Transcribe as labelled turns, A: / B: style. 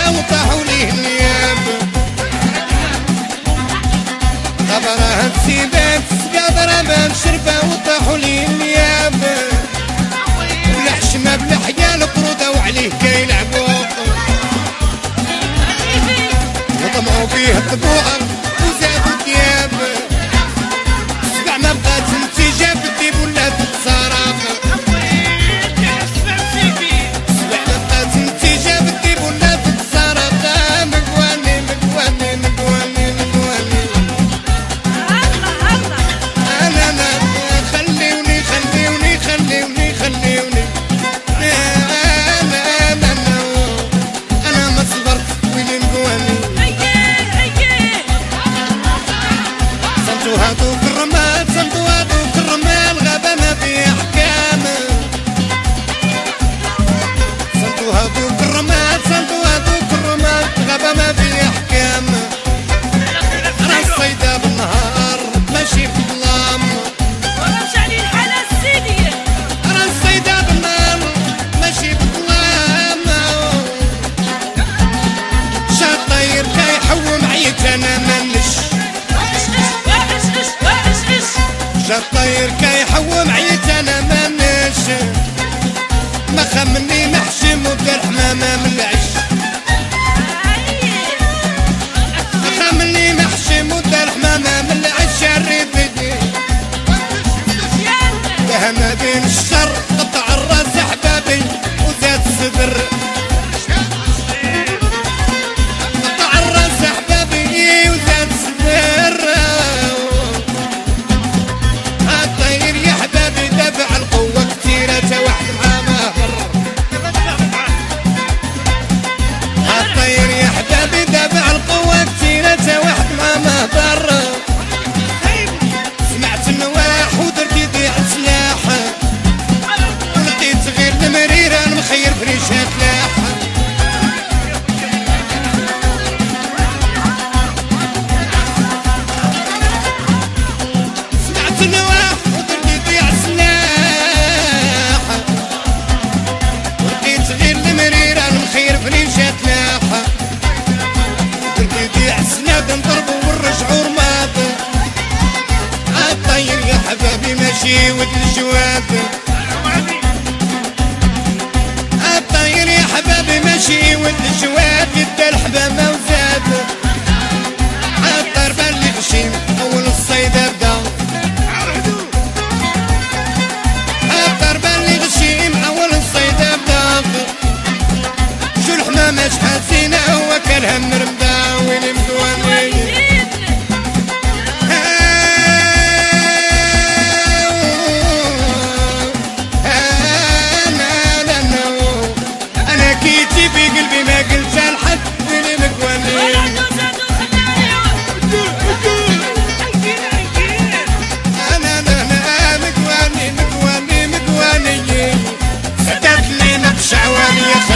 A: شرفة وطاحوا ليه النياب غبرها بسيبات سقاطرة باب شرفة وطاحوا ليه النياب والحشمة بالحيال قرودة وعليه كيلعبوا وطمعوا فيه الطبوعة وزادوا ثياب سبع ما بقات نتيجة بالديب ولا تتصرف سبع ما بقات نتيجة بالديب ولا تتصرف مقواني مقواني مقواني مقواني أنا خليوني خليوني خليوني خليوني أنا ما صبرت ويلي مقواني صمتوا هادوك الرمال صمتوا هادوك الرمال غابة ما في أحكام صمتوا هادوك الرمال صمتوا هادوك الرمال غابة ما في أحكام أنا الصيدة بالنهار ماشي في الظلام أنا الصيدة بالنهار ماشي في الظلام شا طير كيحوم عيت أنا منش جا الطير كيحوم عيت انا منش ما خمني محشم وبدا الحمامة من العش ما خمني محشم وبدا الحمامة من العش الريفدي دهنا بين الشر قطع الراس احبابي وزاد الصدر قطع الراس احبابي وزاد الصدر دافع القوة كتيرة واحد مع مهر هالطير يا حبابي دافع القوة كتيرة واحد مع مهر سمعت النواح ودرت يدي على سلاح ولقيت غير المريرة المخير فريشات لاح سمعت النواح ودرت يدي على خير فريشات لاحة تركيدي عسناد نضربو والرجعو رماد عالطير يا حبابي ماشي ود الجواد عالطير يا حبابي ماشي ود الجواد يدى الحبامة وزاد عالضربة اللي غشيم أول الصيدة بدا عالضربة اللي غشيم أول الصيدة بدا شو الحمامة شحال زينة هو كلها مرمدة ويلي مدواني أنا كيتي في قلبي ما قلتها لحد ويلي مكواني أنا مكواني مكواني مكواني سدات لي نقش عواني